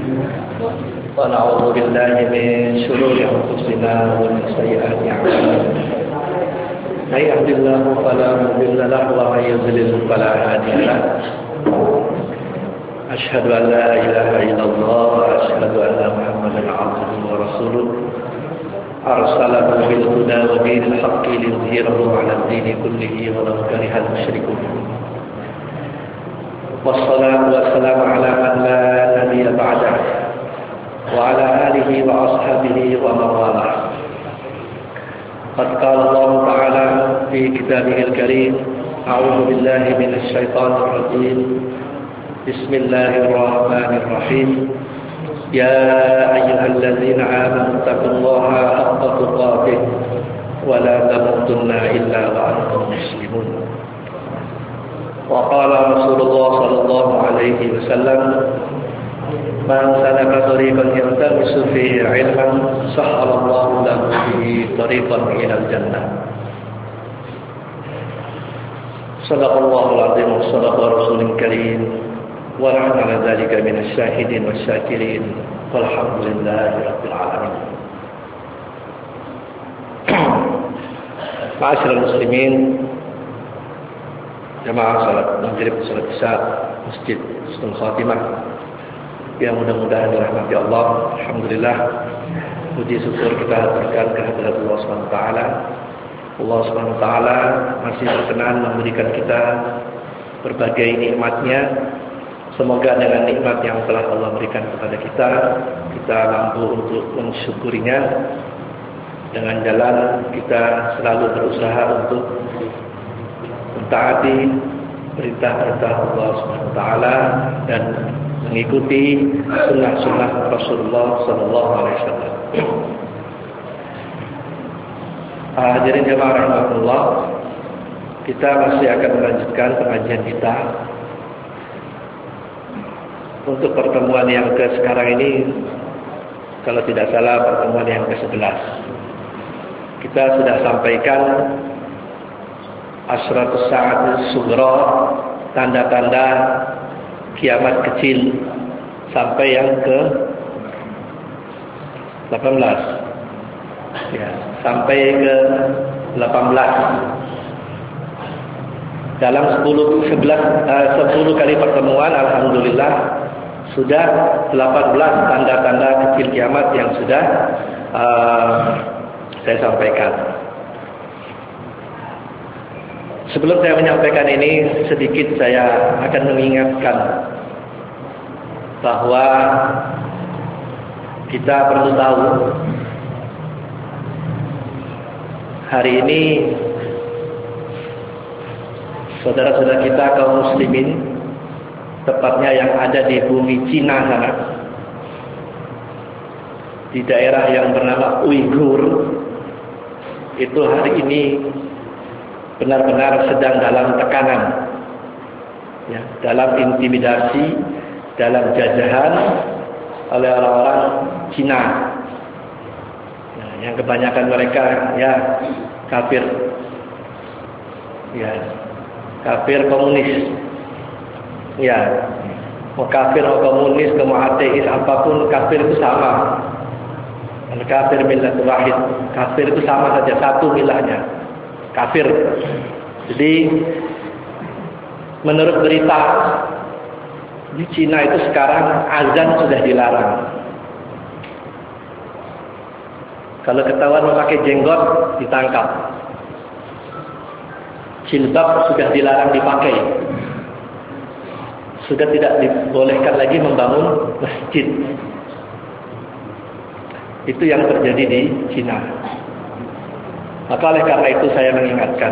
ونعوذ بالله من شرور أنفسنا ومن سيئات أعمالنا من يهد الله فلا مضل له ومن يضلل فلا هادي له أشهد أن لا إله إلا الله وأشهد أن محمدا عبده ورسوله أرسله بالهدى ودين الحق ليظهره على الدين كله ولو كره المشركون والصلاة والسلام على من لا نبي بعده وعلى آله وأصحابه ومن والاه. قد قال الله تعالى في كتابه الكريم: أعوذ بالله من الشيطان الرجيم بسم الله الرحمن الرحيم يا أيها الذين آمنوا اتقوا الله حق تقاته ولا تموتن إلا وأنتم مسلمون. وقال رسول الله صلى الله عليه وسلم: من سلك طريقا يلتمس فيه علما سهل الله له به طريقا إلى الجنة. صدق الله العظيم وصدق رسول الكريم ونحن على ذلك من الشاهدين والشاكرين والحمد لله رب العالمين. Ma'asyiral muslimin, jamaah salat maghrib, salat isya Masjid Husnul Khatimah yang mudah-mudahan dirahmati Allah. Alhamdulillah, puji syukur kita haturkan kehadirat Allah Subhanahu wa taala. Allah Subhanahu wa taala masih berkenan memberikan kita berbagai nikmat-Nya. Semoga dengan nikmat yang telah Allah berikan kepada kita, kita mampu untuk mensyukurinya. Dengan jalan kita selalu berusaha untuk mentaati perintah-perintah Allah Subhanahu wa taala dan mengikuti sunnah-sunnah Rasulullah sallallahu alaihi wasallam. Hadirin jemaah rahimakumullah, kita masih akan melanjutkan pengajian kita. Untuk pertemuan yang ke sekarang ini, kalau tidak salah pertemuan yang ke-11. Kita sudah sampaikan Asyratus Sa'atus Sughra, tanda-tanda kiamat kecil, sampai yang ke-18. Ya, sampai ke-18. Dalam 10 kali pertemuan, alhamdulillah sudah 18 tanda-tanda kecil kiamat yang sudah saya sampaikan. Sebelum saya menyampaikan ini, sedikit saya akan mengingatkan bahwa kita perlu tahu hari ini saudara-saudara kita kaum muslimin, tepatnya yang ada di bumi Cina sana, di daerah yang bernama Uighur, itu hari ini benar-benar sedang dalam tekanan, ya, dalam intimidasi, dalam jajahan oleh orang-orang Cina, ya, yang kebanyakan mereka ya kafir, ya kafir komunis, ya mau kafir mau komunis mau ateis apapun, kafir itu sama. Kafir millat wahid, kafir itu sama saja, satu milahnya, kafir. Jadi menurut berita di Cina itu sekarang azan sudah dilarang. Kalau ketahuan memakai jenggot ditangkap. Jilbab sudah dilarang dipakai. Sudah tidak dibolehkan lagi membangun masjid. Itu yang terjadi di Cina. Maka oleh karena itu saya mengingatkan,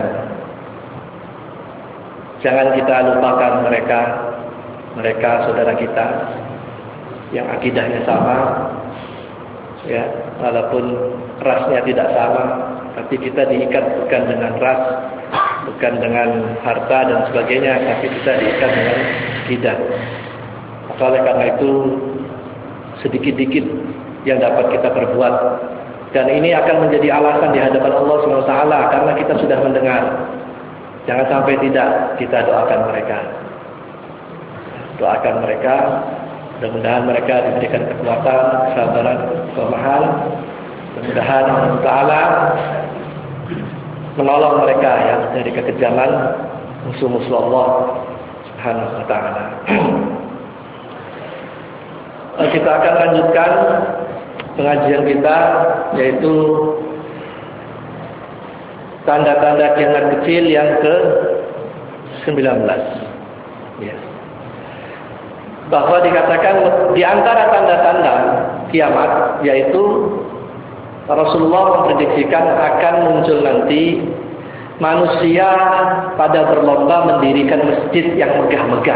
jangan kita lupakan mereka saudara kita yang akidahnya sama, ya, walaupun rasnya tidak sama, tapi kita diikat bukan dengan ras, bukan dengan harta dan sebagainya, tapi kita diikat dengan akidah. Maka oleh karena itu sedikit-sedikit yang dapat kita perbuat, dan ini akan menjadi alasan di hadapan Allah SWT, karena kita sudah mendengar. Jangan sampai tidak kita doakan mereka Mudah-mudahan mereka diberikan kekuatan, kesabaran, kemahan. Mudah-mudahan Allah Ta'ala menolong mereka ya dari kekejaman musuh-musuh Allah Subhanahu wa Ta'ala. Kita akan lanjutkan pengajian kita, yaitu tanda-tanda kiamat kecil yang ke-19. Ya. Bahwa dikatakan di antara tanda-tanda kiamat, yaitu Rasulullah memprediksikan akan muncul nanti manusia pada berlomba mendirikan masjid yang megah-megah.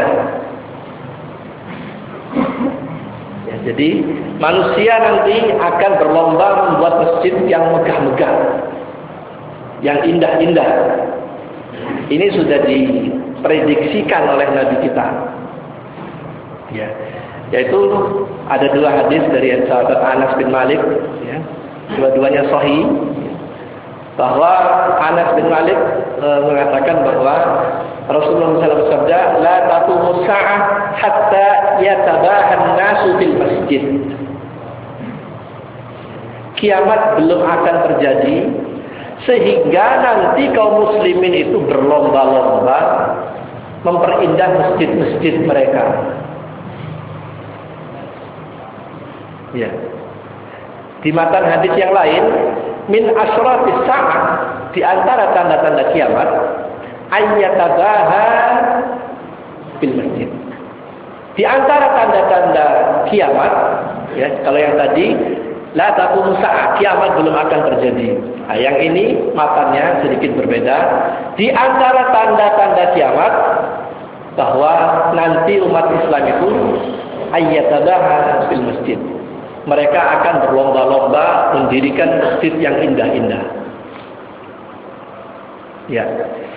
Ya, jadi manusia nanti akan berlomba membuat masjid yang megah-megah, yang indah-indah. Ini sudah diprediksikan oleh Nabi kita. Ya, yaitu ada dua hadis dari sahabat Anas bin Malik, ya, dua-duanya sahih, bahwa Anas bin Malik mengatakan bahwa Rasulullah SAW bersabda, la taqumu sa'ah hatta yatabahan nasu fil masjid. Kiamat belum akan terjadi sehingga nanti kaum muslimin itu berlomba-lomba memperindah masjid-masjid mereka. Ya. Di matan hadis yang lain, min asratis sa'ah, di antara tanda-tanda kiamat, ayyatabaha bil masjid. Di antara tanda-tanda kiamat, ya, kalau yang tadi la taqumu sa'ah, kiamat belum akan terjadi. Nah, yang ini matanya sedikit berbeda. Di antara tanda-tanda kiamat bahwa nanti umat Islam itu ayyatabaha bil masjid. Mereka akan berlomba-lomba mendirikan masjid yang indah-indah. Ya.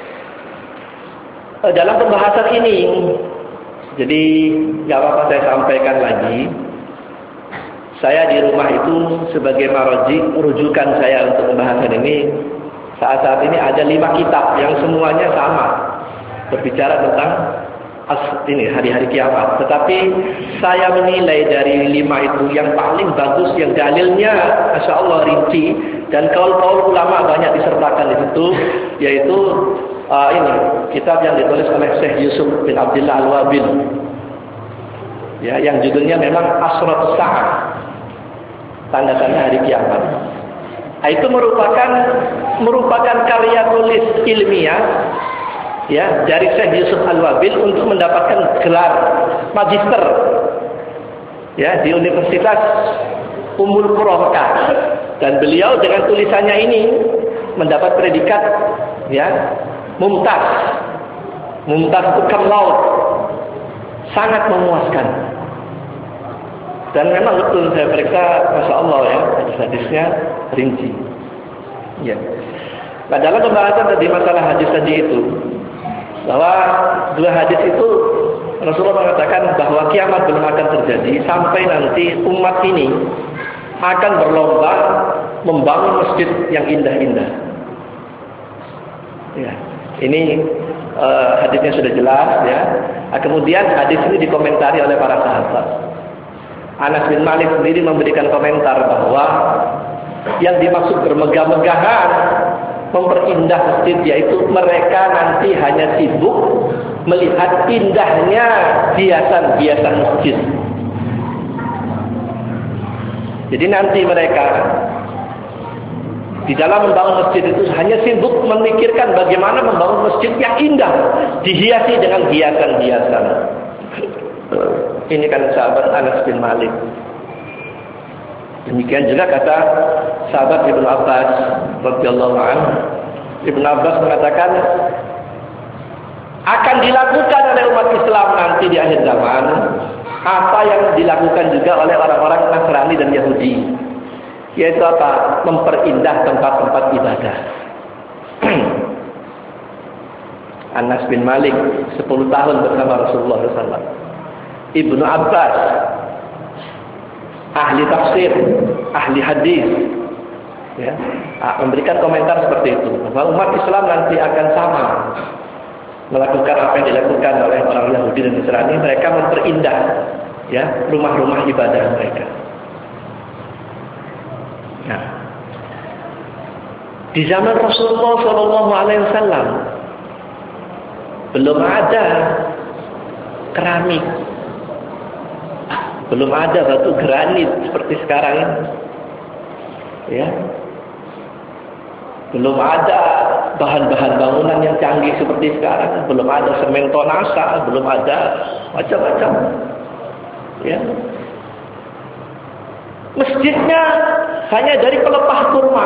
Dalam pembahasan ini, jadi nggak apa-apa saya sampaikan lagi. Saya di rumah itu sebagai marji, rujukan saya untuk pembahasan ini. Saat-saat ini ada 5 kitab yang semuanya sama, berbicara tentang ini hari-hari kiamat. Tetapi saya menilai dari 5 itu yang paling bagus, yang dalilnya Masya Allah rinci, dan kaul-kaul ulama banyak disertakan di situ, yaitu ini kitab yang ditulis oleh Syekh Yusuf bin Abdullah Al-Wabil, ya, yang judulnya memang Asrat Sa'ah, tanda-tanda hari kiamat. Nah, itu merupakan karya tulis ilmiah, ya, dari Syekh Yusuf Al-Wabil untuk mendapatkan gelar magister, ya, di Universitas Ummul Qura Mekah. Dan beliau dengan tulisannya ini mendapat predikat, ya, mumtaz itu kamlaut, sangat memuaskan. Dan memang betul saya periksa, Masya Allah ya, hadis-hadisnya rinci. Ya. Nah, dalam pembahasan tadi masalah hadis tadi itu, bahwa 2 hadis itu Rasulullah mengatakan bahwa kiamat belum akan terjadi sampai nanti umat ini akan berlomba membangun masjid yang indah-indah. Ya, ini hadisnya sudah jelas, ya. Nah, kemudian hadis ini dikomentari oleh para sahabat. Anas bin Malik sendiri memberikan komentar bahwa yang dimaksud bermegah-megahan memperindah masjid, yaitu mereka nanti hanya sibuk melihat indahnya hiasan-hiasan masjid. Jadi nanti mereka di dalam membangun masjid itu hanya sibuk memikirkan bagaimana membangun masjid yang indah, dihiasi dengan hiasan-hiasan. Ini kan sahabat Anas bin Malik. Demikian juga kata sahabat Ibnu Abbas radhiyallahu anhu. Ibnu Abbas mengatakan akan dilakukan oleh umat Islam nanti di akhir zaman apa yang dilakukan juga oleh orang-orang Nasrani dan Yahudi, yaitu apa? Memperindah tempat-tempat ibadah. Anas bin Malik 10 tahun bersama Rasulullah SAW. Ibnu Abbas, ahli tafsir, ahli hadis, ya, memberikan komentar seperti itu, bahwa umat Islam nanti akan sama melakukan apa yang dilakukan oleh orang Yahudi dan Nasrani. Mereka memperindah, ya, rumah-rumah ibadah mereka. Nah, di zaman Rasulullah SAW belum ada keramik, belum ada batu granit seperti sekarang ini, ya. Belum ada bahan-bahan bangunan yang canggih seperti sekarang, belum ada semen tonasa, belum ada macam-macam, ya. Masjidnya hanya dari pelepah kurma,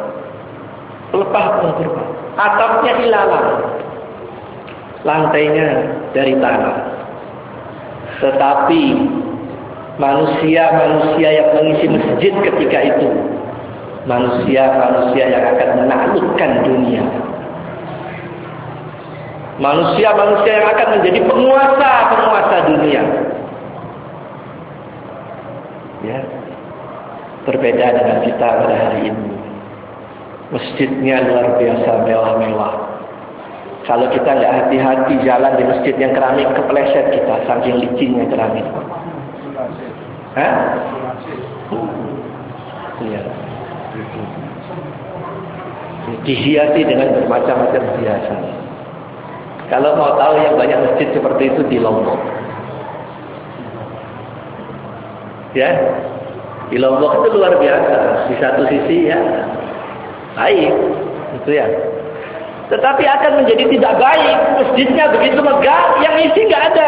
atapnya ilalang, lantainya dari tanah. Tetapi manusia-manusia yang mengisi masjid ketika itu, manusia-manusia yang akan menaklukkan dunia, manusia-manusia yang akan menjadi penguasa dunia. Ya, berbeda dengan kita pada hari ini. Masjidnya luar biasa mewah-mewah. Kalau kita nggak hati-hati jalan di masjid yang keramik, kepleset kita saking licinnya keramik. Hah? Iya. Dihiasi dengan bermacam-macam hiasan. Kalau mau tahu yang banyak masjid seperti itu di Lombok. Ya, di Lombok itu luar biasa. Di satu sisi ya baik, itu ya. Tetapi akan menjadi tidak baik. Masjidnya begitu megah, yang isi nggak ada.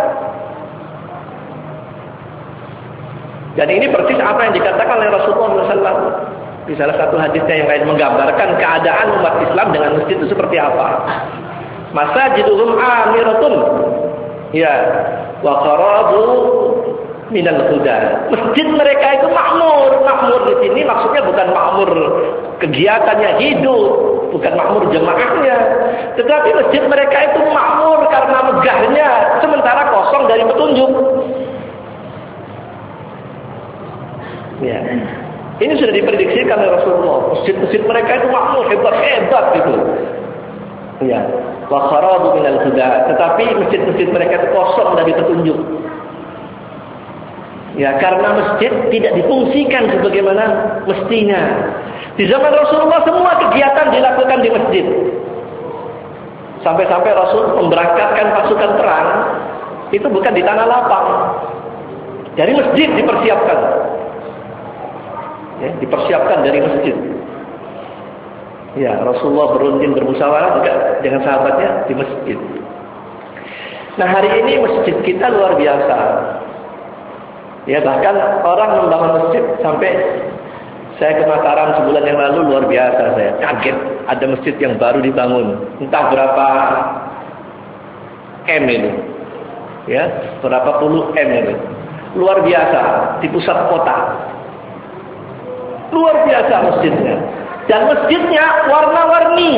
Dan ini persis apa yang dikatakan oleh Rasulullah SAW di salah satu hadisnya yang lain, menggambarkan keadaan umat Islam dengan masjid itu seperti apa. Masajiduhum amiratun, ya, wa qarabu minal huda. Masjid mereka itu makmur. Makmur di sini maksudnya bukan makmur kegiatannya hidup, bukan makmur jemaahnya, tetapi masjid mereka itu makmur karena megahnya, sementara kosong dari petunjuk. Ya, ini sudah diprediksikan oleh Rasulullah. Masjid-masjid mereka itu makmur, hebat-hebat gitu. Ya, wa kharabu minal huda. Tetapi masjid-masjid mereka itu kosong dari petunjuk. Ya, karena masjid tidak difungsikan sebagaimana mestinya. Di zaman Rasulullah semua kegiatan dilakukan di masjid. Sampai-sampai Rasul memberangkatkan pasukan perang itu bukan di tanah lapang. Dari masjid dipersiapkan. Ya, dipersiapkan dari masjid. Ya, Rasulullah berunding bermusyawarah juga dengan sahabatnya di masjid. Nah, hari ini masjid kita luar biasa. Ya, bahkan orang membangun masjid sampai saya ke Mataram sebulan yang lalu, luar biasa, saya kaget ada masjid yang baru dibangun, entah berapa M ini, ya, berapa puluh M ini, luar biasa di pusat kota, luar biasa masjidnya, dan masjidnya warna-warni,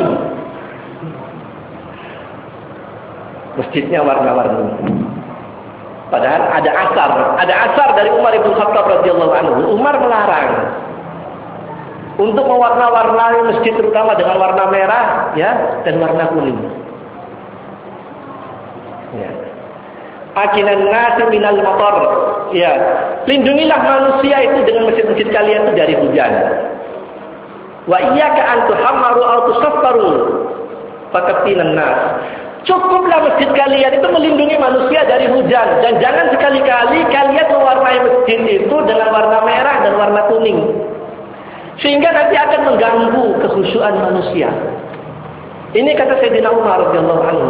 masjidnya warna-warni. Padahal ada asar dari Umar bin Khattab radhiyallahu anhu. Umar melarang untuk mewarna-warnai masjid terutama dengan warna merah, ya, dan warna kuning. Ya. Akinan nasi minal matar. Ya, lindungilah manusia itu dengan masjid-masjid kalian itu dari hujan. Wa iyyaka an tuhammaru aw tusaffaru faqatinan nas. Cukuplah masjid kalian itu melindungi manusia dari hujan, dan jangan sekali-kali kalian mewarnai masjid itu dengan warna merah dan warna kuning, sehingga nanti akan mengganggu kekhusyuan manusia. Ini kata Sayyidina Umar radhiyallahu anhu.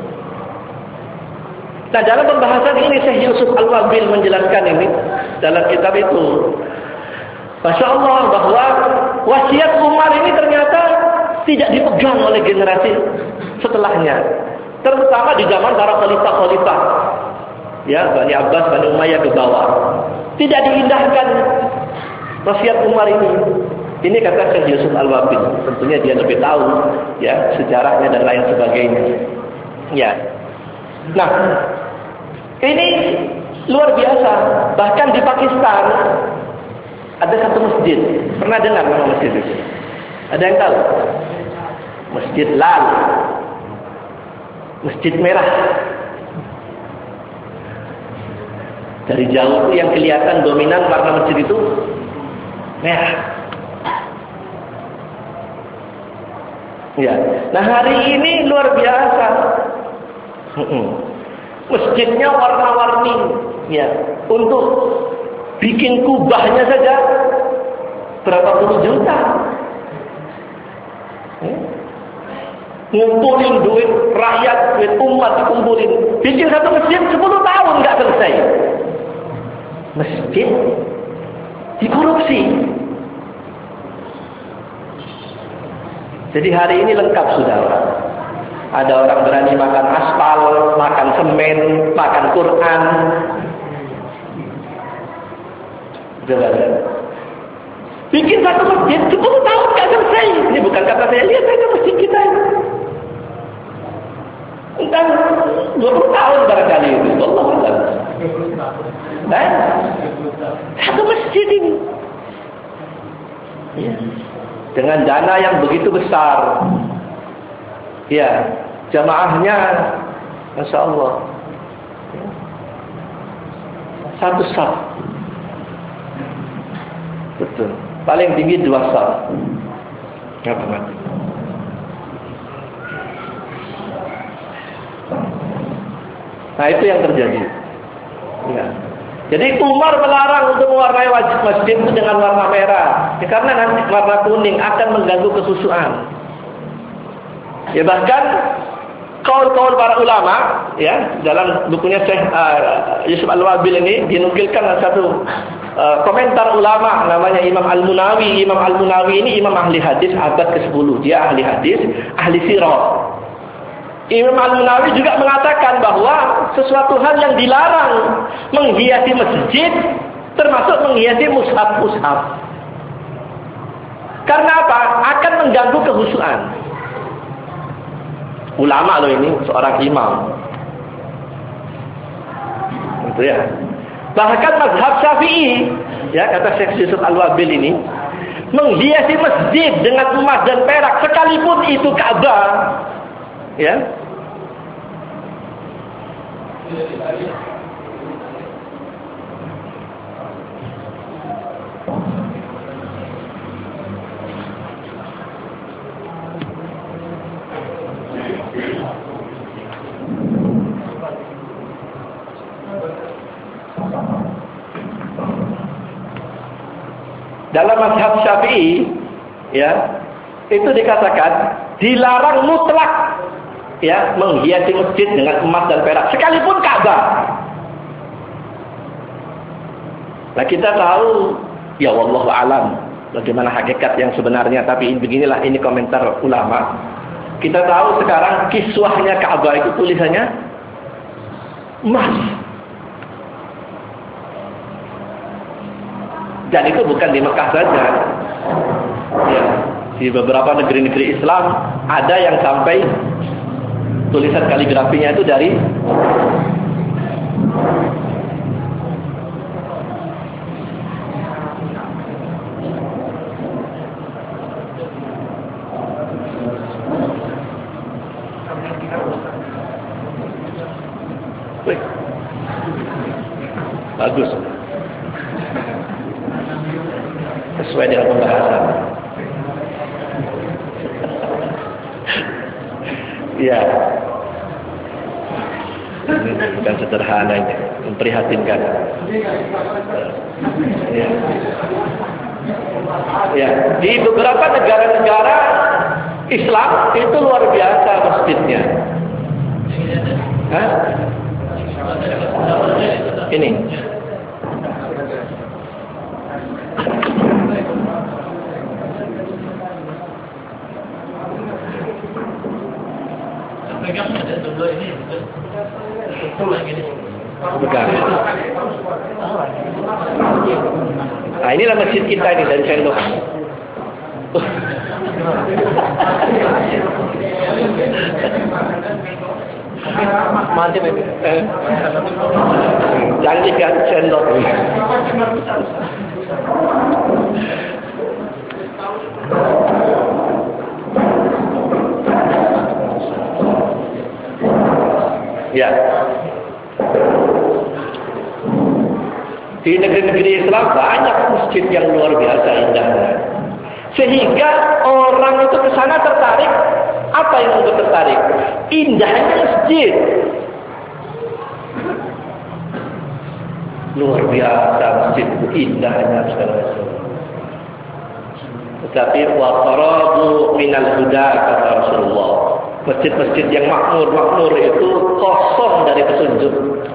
Nah, dalam pembahasan ini Syekh Yusuf Al-Wabil menjelaskan ini dalam kitab itu. Masya Allah, bahwa wasiat Umar ini ternyata tidak dipegang oleh generasi setelahnya, terutama di zaman para khalifah-khalifah, ya, Bani Abbas, Bani Umayyah ke bawah, tidak diindahkan wasiat Umar ini. Ini kata Syekh Yusuf Al-Wabil. Tentunya dia lebih tahu, ya, sejarahnya dan lain sebagainya. Ya. Nah, ini luar biasa. Bahkan di Pakistan ada satu masjid. Pernah dengar nama masjid itu? Ada yang tahu? Masjid Lal, Masjid Merah. Dari jauh itu yang kelihatan dominan warna masjid itu merah. Ya. Nah hari ini luar biasa. Masjidnya warna-warni. Ya. Untuk bikin kubahnya saja berapa puluh juta. Ngumpulin duit rakyat, duit umat dikumpulin. Bikin satu masjid 10 tahun nggak selesai. Masjid dikorupsi. Jadi hari ini lengkap saudara. Ada orang berani makan aspal, makan semen, makan Quran. Bikin satu masjid 10 tahun nggak selesai. Ini bukan kata saya, lihat saja masjid kita ini. Entah 20 tahun barangkali itu. Allah Allah. Satu masjid ini. Ya. Dengan dana yang begitu besar. Ya, jamaahnya Masya Allah. Satu saf. Betul. Paling tinggi 2 saf. Apa? Nah itu yang terjadi. Ya. Jadi Umar melarang untuk mewarnai wajib masjid itu dengan warna merah. Ya, karena nanti warna kuning akan mengganggu kesusuan. Ya bahkan kaul-kaul para ulama, ya dalam bukunya Syekh Yusuf Al-Wabil ini dinukilkan satu komentar ulama namanya Imam Al-Munawi. Imam Al-Munawi ini imam ahli hadis abad ke-10. Dia ahli hadis, ahli sirah. Imam Al-Munawi juga mengatakan bahwa sesuatu hal yang dilarang menghiasi masjid termasuk menghiasi mushaf-mushaf. Karena apa? Akan mengganggu kehusuan. Ulama loh ini, seorang imam. Itu ya. Bahkan mazhab Syafi'i, ya kata Syekh Yusuf Al-Wabil ini, menghiasi masjid dengan emas dan perak sekalipun itu Ka'bah. Ya. Dalam mazhab Syafi'i, ya, itu dikatakan dilarang mutlak, ya, menghiasi masjid dengan emas dan perak sekalipun Ka'bah. Nah kita tahu, ya wallahu alam, bagaimana hakikat yang sebenarnya, tapi beginilah ini komentar ulama. Kita tahu sekarang kiswahnya Ka'bah itu tulisannya emas. Dan itu bukan di Mekah saja. Ya, di beberapa negeri-negeri Islam ada yang sampai tulisan kaligrafinya itu dari bagus. Sesuai dengan pembahasan. Ya. Ini bukan sederhana ini, memprihatinkan. Ya. Ya, di beberapa negara-negara Islam itu luar biasa masjidnya. Hah? Ini. Pegang. Nah inilah masjid kita ini dari sendok. Mantap ini. Canggih kan sendok. Ya. Islam banyak masjid yang luar biasa indahnya. Sehingga orang itu ke sana tertarik. Apa yang untuk tertarik? Indahnya masjid. Luar biasa masjid itu indahnya segala macam. Tetapi wa qarabu minal huda kata Rasulullah. Masjid-masjid yang makmur itu kosong dari petunjuk.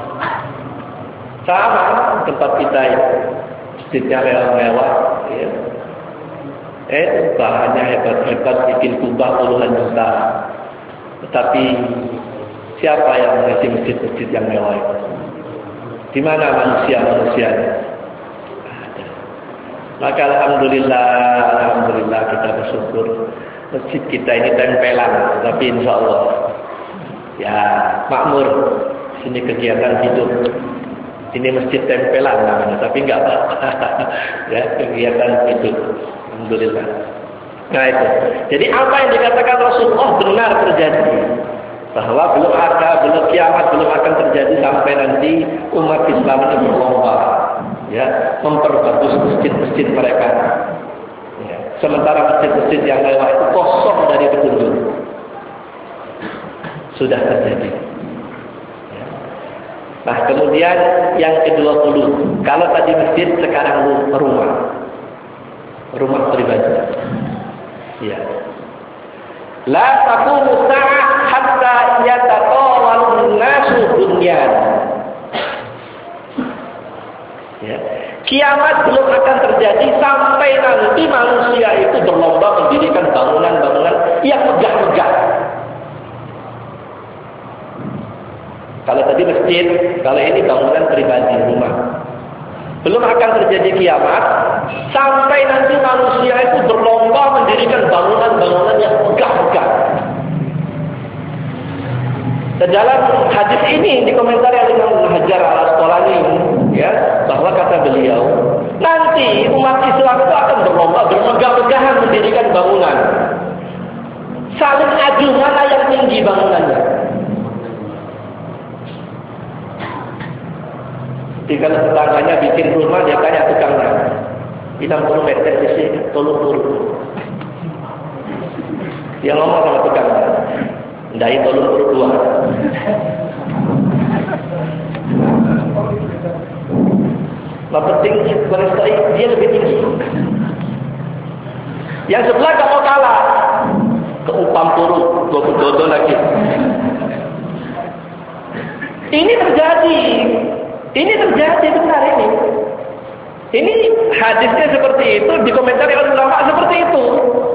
Sama tempat kita ini, masjidnya mewah-mewah, ya. Bahannya hebat-hebat, bikin kubah puluhan juta. Tetapi siapa yang mengisi masjid-masjid yang mewah itu? Di mana manusia-manusianya? Ada. Maka alhamdulillah kita bersyukur masjid kita ini tempelan, tapi insya Allah ya makmur. Sini kegiatan hidup. Ini masjid tempelan namanya, tapi enggak apa-apa. Ya, kegiatan hidup. Alhamdulillah. Nah itu. Jadi apa yang dikatakan Rasulullah benar terjadi. Bahwa belum kiamat belum akan terjadi sampai nanti umat Islam ini berlomba, ya, memperbagus masjid-masjid mereka. Ya. Sementara masjid-masjid yang mewah itu kosong dari petunjuk. Sudah terjadi. Ya. Nah kemudian yang ke-20, kalau tadi masjid sekarang rumah pribadi. Ya. La taqumu sa'ah hatta yataqawalun nasu bunyan. Ya. Kiamat belum akan terjadi sampai nanti manusia itu berlomba mendirikan bangunan-bangunan yang megah-megah. Kalau tadi masjid, kalau ini bangunan pribadi, rumah. Belum akan terjadi kiamat sampai nanti manusia itu berlomba mendirikan bangunan-bangunan yang megah-megah. Dan dalam hadis ini dikomentari oleh Imam Hajar Al-Asqalani, ya, bahwa kata beliau, nanti umat Islam itu akan berlomba bermegah-megahan mendirikan bangunan. Saling adu mana yang tinggi bangunannya. Jadi kalau tetangganya bikin rumah, dia tanya tukangnya, 60 meter di sini, tolong turun. Dia ngomong sama tukangnya, ndai tolong turun 2. Nah penting dia lebih tinggi. Yang sebelah gak mau kalah, keupam turun, dodo lagi. Ini terjadi. Ini terjadi benar ini. Ini hadisnya seperti itu, dikomentari oleh ulama seperti itu.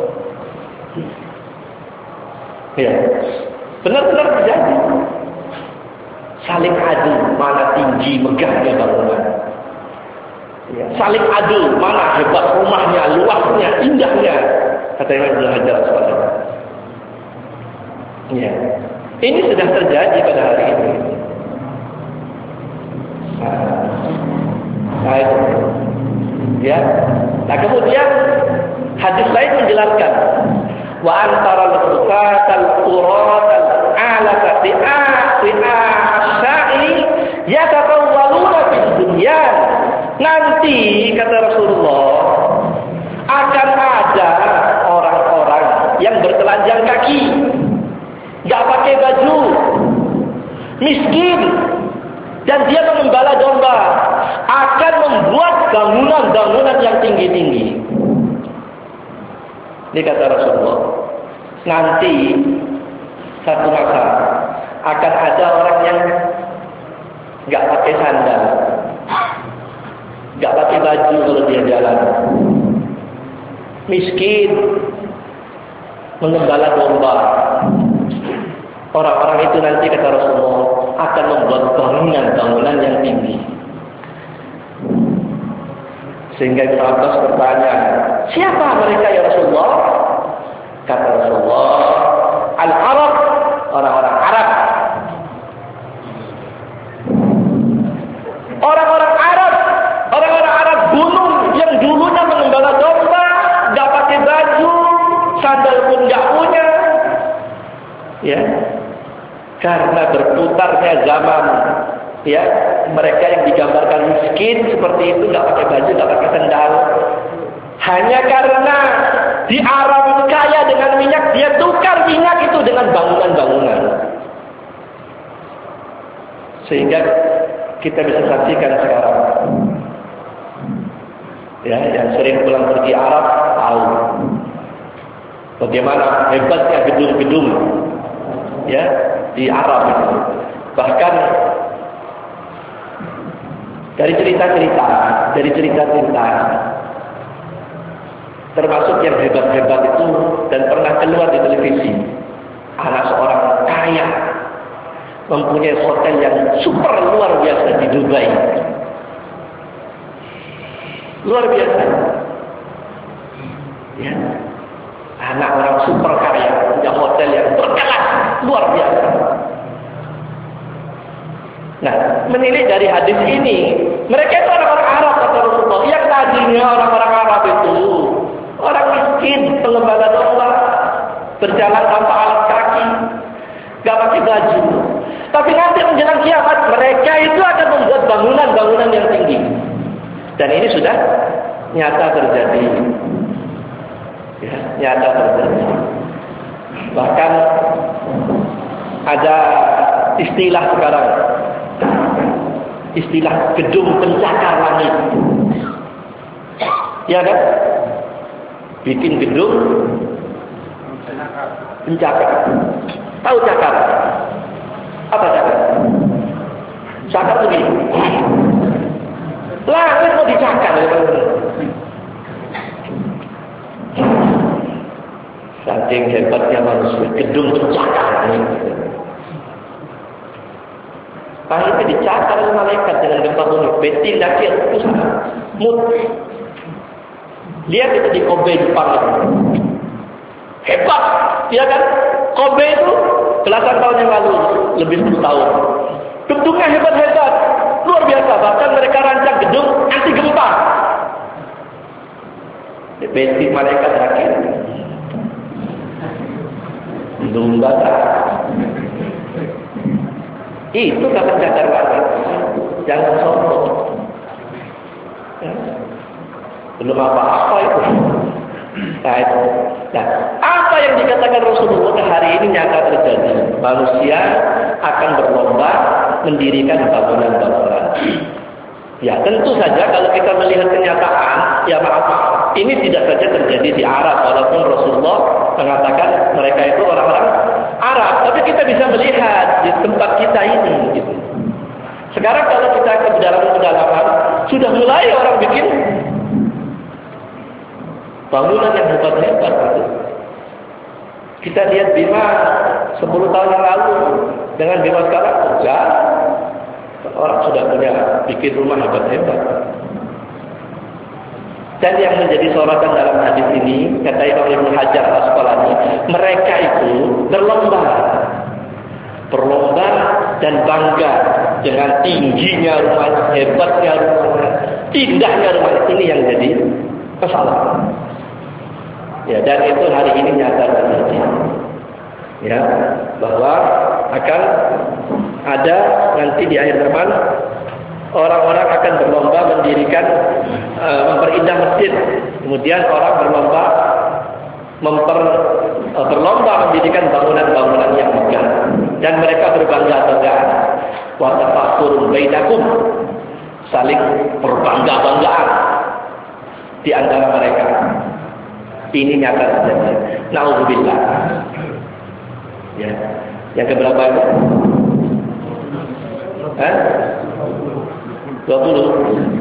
Ya, benar-benar terjadi. Saling adu mana tinggi megahnya bangunan. Ya, saling adu mana hebat rumahnya, luasnya, indahnya. Kata Imam Hajar Al-Asqalani. Ya, ini sudah terjadi pada hari ini. Nah itu, ya. Nah kemudian hadis lain menjelaskan, wa antara al-fuqatal quratal alaka bi'a asya'i yatatawwaluna fid dunya. Nanti kata Rasulullah akan ada orang-orang yang bertelanjang kaki, enggak pakai baju, miskin, dan dia mengembala domba, akan membuat bangunan-bangunan yang tinggi-tinggi. Ini kata Rasulullah. Nanti satu masa akan ada orang yang nggak pakai sandal, nggak pakai baju kalau dia jalan, miskin, mengembala domba. Orang-orang itu nanti kata Rasulullah akan membuat bangunan-bangunan yang tinggi. Sehingga Ibnu Abbas bertanya, siapa mereka ya Rasulullah? Kata Rasulullah, Al-Arab, orang-orang Arab. Orang-orang Arab, orang-orang Arab gunung yang dulunya mengembala domba, nggak pakai baju, sandal pun nggak punya. Ya. Karena berputarnya zaman, ya, mereka yang digambarkan miskin seperti itu, nggak pakai baju, nggak pakai sendal. Hanya karena di Arab itu kaya dengan minyak, dia tukar minyak itu dengan bangunan-bangunan. Sehingga kita bisa saksikan sekarang. Ya, yang sering pulang pergi Arab tahu bagaimana hebatnya gedung-gedung ya di Arab itu. Bahkan dari cerita-cerita termasuk yang hebat-hebat itu dan pernah keluar di televisi, anak seorang kaya mempunyai hotel yang super luar biasa di Dubai. Luar biasa. Ya. Anak orang super kaya punya hotel yang berkelas, luar biasa. Nah, menilik dari hadis ini, mereka itu orang-orang Arab kata Rasulullah. Yang tadinya orang-orang Arab itu orang miskin, pengembala domba, berjalan tanpa alas kaki, gak pakai baju. Tapi nanti menjelang kiamat, mereka itu akan membuat bangunan-bangunan yang tinggi. Dan ini sudah nyata terjadi. Ya, nyata terjadi. Bahkan ada istilah sekarang, istilah gedung pencakar langit. Ya kan? Bikin gedung pencakar. Tahu cakar? Apa cakar? Cakar itu gini. Langit mau dicakar. Saking hebatnya manusia, gedung pencakar langit. Akhirnya dicakar oleh malaikat dengan gempa bumi. Betil dakir pusat. Mut. Lihat itu di Kobe Jepang. Hebat, ya kan? Kobe itu belasan tahun yang lalu, lebih 10 tahun. Gedungnya hebat-hebat, luar biasa. Bahkan mereka rancang gedung anti gempa. Betil malaikat dakir. Lumba. Itu kata cakar langit. Jangan sombong. Ya. Belum apa-apa itu. Nah, apa yang dikatakan Rasulullah hari ini nyata terjadi. Manusia akan berlomba mendirikan bangunan-bangunan. Ya, tentu saja kalau kita melihat kenyataan, ya maaf, ini tidak saja terjadi di Arab, walaupun Rasulullah mengatakan mereka itu orang-orang Arab, tapi kita bisa melihat di tempat kita ini. Gitu. Sekarang kalau kita ke pedalaman, sudah mulai orang bikin bangunan yang hebat-hebat. Gitu. Kita lihat Bima 10 tahun yang lalu dengan Bima sekarang, orang sudah punya bikin rumah hebat-hebat. Dan yang menjadi sorotan dalam hadis ini, kata Imam Ibnu Hajar Al-Asqalani, mereka itu berlomba dan bangga dengan tingginya rumahnya, hebatnya rumahnya, indahnya rumahnya. Ini yang jadi kesalahan. Ya, dan itu hari ini nyata terjadi. Ya, bahwa akan ada nanti di akhir zaman orang-orang akan berlomba mendirikan memperindah masjid. Kemudian orang berlomba mendirikan bangunan-bangunan yang megah dan mereka berbangga-banggaan. Wa tafakhurun bainakum, saling berbangga-banggaan di antara mereka. Ini nyata terjadi. Nauzubillah. Ya. Yang keberapa itu? 20.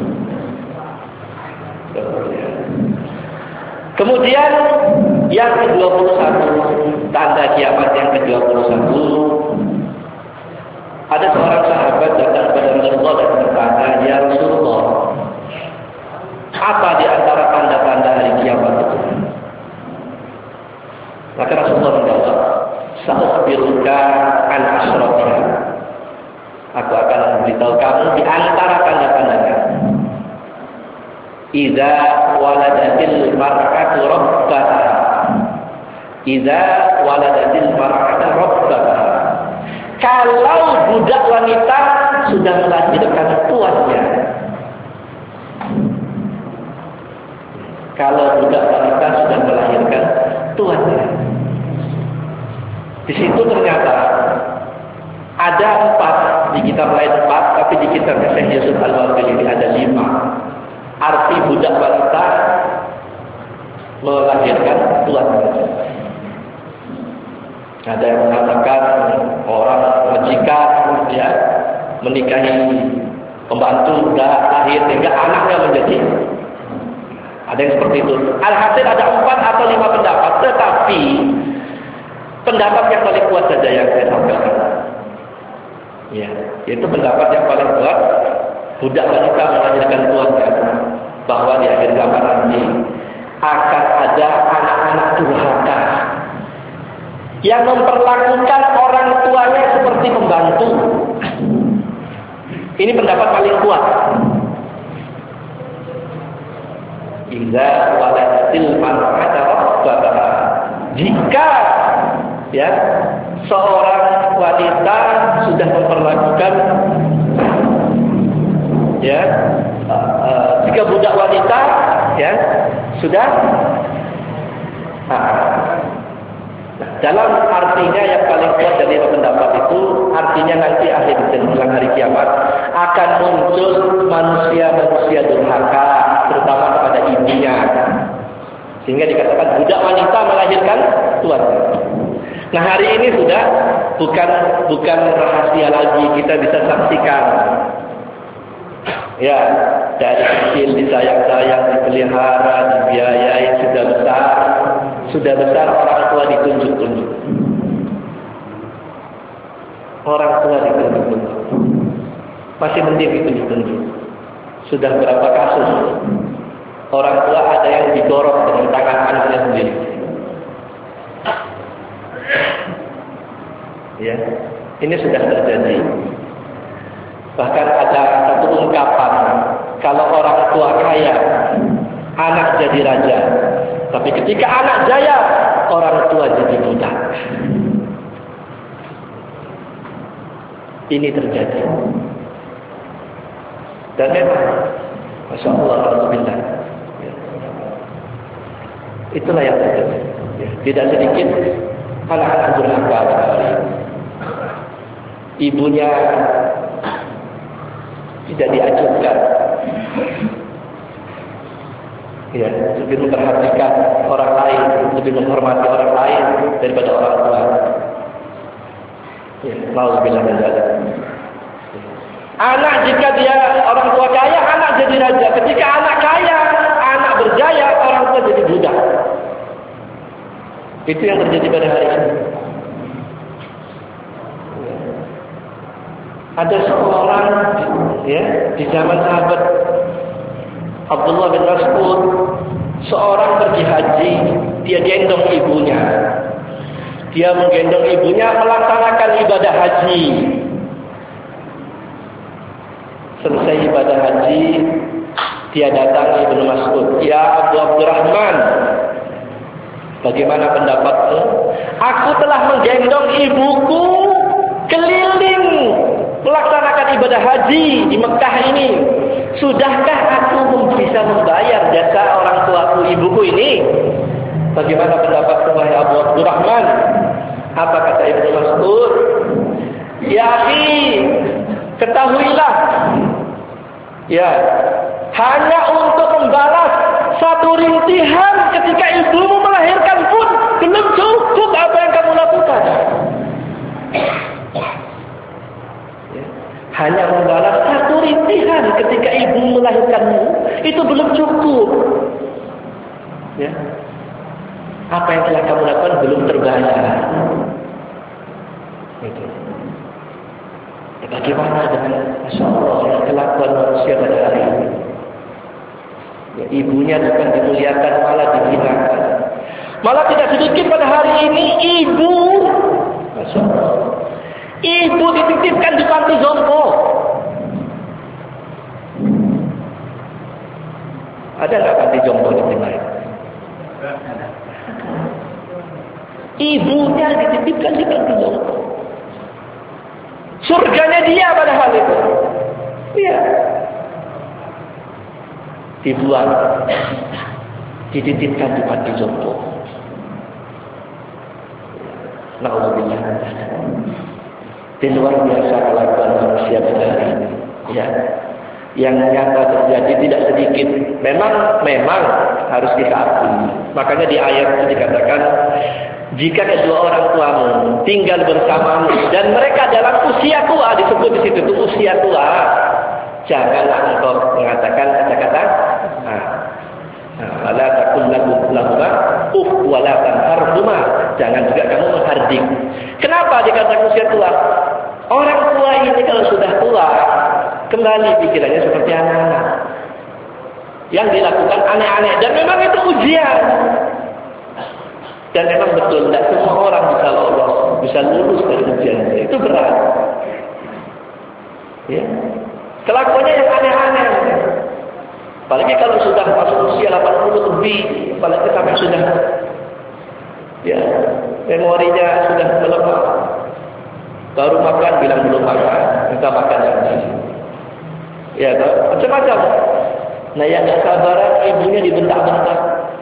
Kemudian yang ke-21, tanda kiamat yang ke-21, ada seorang sahabat datang kepada Rasulullah dan berkata, "Ya Rasulullah, apa di antara tanda-tanda hari kiamat itu?" Maka Rasulullah menjawab, "Sa'ukhbiruka an asyratiha." Aku akan memberitahu kamu di antara tanda-tandanya. Idza waladatil mar'atu rabbaha. Idza waladatil mar'atu rabbaha. Kalau budak wanita sudah melahirkan tuannya. Kalau budak wanita sudah melahirkan tuannya. Di situ ternyata ada 4, di kitab lain 4, tapi di kitab Syekh Yusuf Al-Waqil ini ada 5. Arti budak wanita melahirkan tuannya. Ada yang mengatakan orang majikan ya menikahi pembantu sudah lahir sehingga anaknya menjadi. Ada yang seperti itu. Alhasil ada 4 atau 5 pendapat, tetapi pendapat yang paling kuat saja yang saya sampaikan. Ya, itu pendapat yang paling kuat. Budak wanita melahirkan tuannya, bahwa di akhir zaman nanti akan ada anak-anak durhaka yang memperlakukan orang tuanya seperti pembantu. Ini pendapat paling kuat. Iza waladatil mar'ata rabbaha. Jika ya seorang wanita sudah memperlakukan ya jika budak wanita ya sudah dalam artinya yang paling kuat dari pendapat itu, artinya nanti akhir menjelang hari kiamat akan muncul manusia-manusia durhaka, terutama kepada ibunya. Sehingga dikatakan budak wanita melahirkan tuannya. Nah, hari ini sudah bukan rahasia lagi, kita bisa saksikan. Ya, dari kecil disayang-sayang, dipelihara, dibiayai, sudah besar orang tua ditunjuk-tunjuk. Orang tua ditunjuk-tunjuk. Masih mending ditunjuk-tunjuk. Sudah berapa kasus orang tua ada yang digorok dengan tangan anaknya sendiri. Ya, ini sudah terjadi. Bahkan ada satu ungkapan, kalau orang tua kaya, anak jadi raja. Tapi ketika anak jaya, orang tua jadi budak. Ini terjadi. Dan memang, Masya Allah, Alhamdulillah. Itulah yang terjadi. Tidak sedikit anak-anak durhaka sekali. Ibunya tidak diajukan. Ya, lebih memperhatikan orang lain, lebih menghormati orang lain daripada orang tua. Ya, nauzubillah min dzalik. Anak jika dia orang tua kaya, anak jadi raja. Ketika anak kaya, anak berjaya, orang tua jadi budak. Itu yang terjadi pada hari ini. Ada seorang ya di zaman sahabat Abdullah bin Mas'ud, seorang pergi haji, dia gendong ibunya. Dia menggendong ibunya melaksanakan ibadah haji. Selesai ibadah haji, dia datang Ibnu Mas'ud, "Ya Abu Abdurrahman, bagaimana pendapatmu? Aku telah menggendong ibuku keliling melaksanakan ibadah haji di Mekah ini. Sudahkah aku bisa membayar jasa orang tuaku ibuku ini?" Bagaimana pendapatmu wahai Abu Abdurrahman? Apa kata Ibnu Mas'ud? "Ya akhi, ketahuilah, ya, hanya untuk membalas satu rintihan ketika ibumu melahirkan pun belum cukup apa yang kamu lakukan." Hanya membalas satu rintihan ketika ibu melahirkanmu, itu belum cukup. Ya. Apa yang telah kamu lakukan belum terbayar. Itu. Bagaimana dengan Masya Allah kelakuan manusia pada hari ini? Ya, ibunya bukan dimuliakan, malah dihinakan. Malah tidak sedikit pada hari ini ibu, Masya Allah, ibu dititipkan di panti jompo. Ada nggak panti jompo di tempat lain? Ibunya dititipkan di panti jompo. Surganya dia padahal itu. Iya. Dibuang. Dititipkan di panti jompo. Na'udzubillah. Di luar biasa kelakuan manusia pada hari ini. Ya. Yang nyata terjadi tidak sedikit. Memang harus kita akui. Makanya di ayat itu dikatakan, jika kedua orang tuamu tinggal bersamamu dan mereka dalam usia tua, disebut di situ itu usia tua, janganlah engkau mengatakan kata-kata wala taqul lahuma uff wala tanharhuma. Jangan juga kamu menghardik. Kenapa dikatakan usia tua? Orang tua ini kalau sudah tua, kembali pikirannya seperti anak-anak yang dilakukan aneh-aneh, dan memang itu ujian. Dan memang betul, tidak semua orang bisa lolos, bisa lulus dari ujian itu berat. Ya, kelakuannya yang aneh-aneh. Apalagi kalau sudah masuk usia 80 lebih, apalagi sampai sudah, ya, memorinya sudah melemah. Baru makan bilang belum makan, minta makan lagi. Ya, macam-macam. Nah, yang nggak sabaran ibunya dibentak-bentak.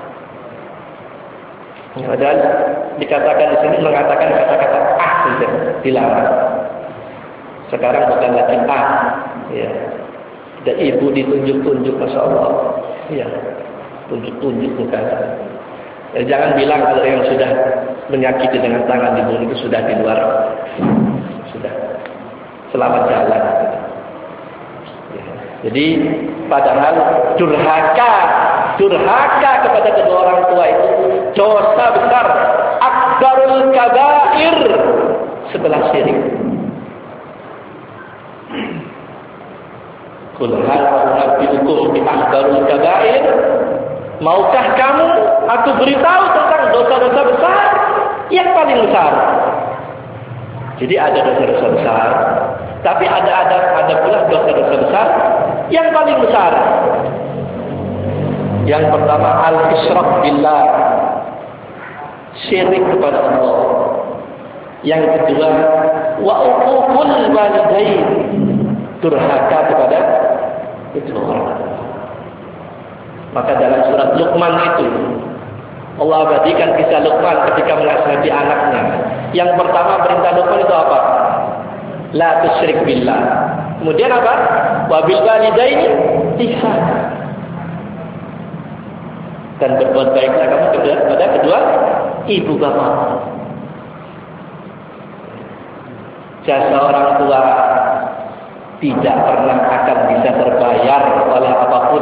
Padahal dikatakan di sini mengatakan kata-kata saja, dilarang. Sekarang bukan lagi ya. Dan ibu ditunjuk-tunjuk, masya Allah. Ya, tunjuk-tunjuk bukan. Ya, jangan bilang kalau yang sudah menyakiti dengan tangan dibunuh itu sudah di luar, sudah selamat jalan. Ya. Jadi padahal durhaka kepada kedua orang tua itu dosa besar, akbarul kabair setelah syirik. Qul hal unabbiukum bi akbarul kabair? Maukah kamu aku beritahu tentang dosa-dosa besar yang paling besar? Jadi ada dosa-dosa besar, tapi ada pula dosa-dosa besar yang paling besar. Yang pertama al-isyrak billah, syirik kepada Allah. Yang kedua wa uququl walidain, durhaka kepada kedua orang. Maka dalam surat Luqman itu Allah abadikan kisah Luqman ketika menasihati anaknya. Yang pertama perintah Luqman itu apa? La tusyrik billah. Kemudian apa? Wa bil walidaini ihsana. Dan berbuat baiklah kamu kepada kedua ibu bapak. Jasa orang tua tidak pernah akan bisa terbayar oleh apapun.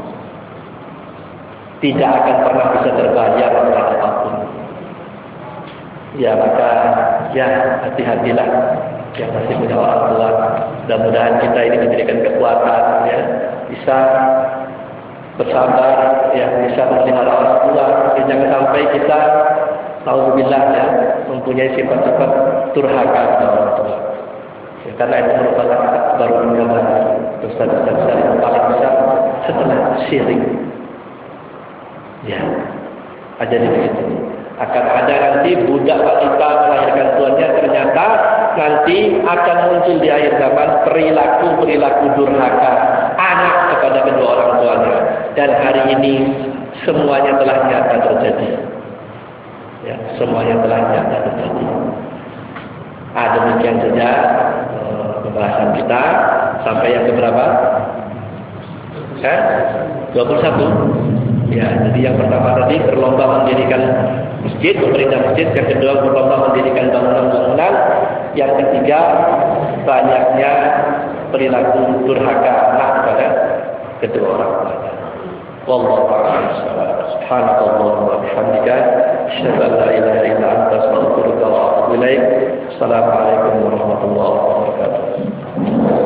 Tidak akan pernah bisa terbayar oleh apapun. Ya, maka ya hati-hatilah yang masih punya orang tua. Mudah-mudahan kita ini diberikan kekuatan, ya, bisa bersabar, ya, bisa memelihara orang tua. Jangan sampai kita, nauzubillah, ya, mempunyai sifat-sifat durhaka kepada orang tua. Ya, karena itu merupakan baru mengabar dosa-dosa besar yang paling besar setelah syirik. Ya, ada di situ. Akan ada nanti budak wanita melahirkan tuannya, ternyata nanti akan muncul di akhir zaman perilaku durhaka anak kepada kedua orang tuanya. Dan hari ini semuanya telah nyata terjadi. Ya, semuanya telah nyata terjadi. Demikian saja pembahasan kita sampai yang keberapa? 21. Ya, jadi yang pertama tadi berlomba mendirikan masjid, pemerintah masjid. Yang kedua berlomba mendirikan bangunan-bangunan. Yang ketiga banyaknya perilaku durhaka anak kepada kedua orang tuanya. Wallahu a'lam. Subhanakallahumma wa bihamdika, asyhadu an la ilaha illa anta, astaghfiruka wa atubu ilaik. Assalamualaikum warahmatullahi wabarakatuh.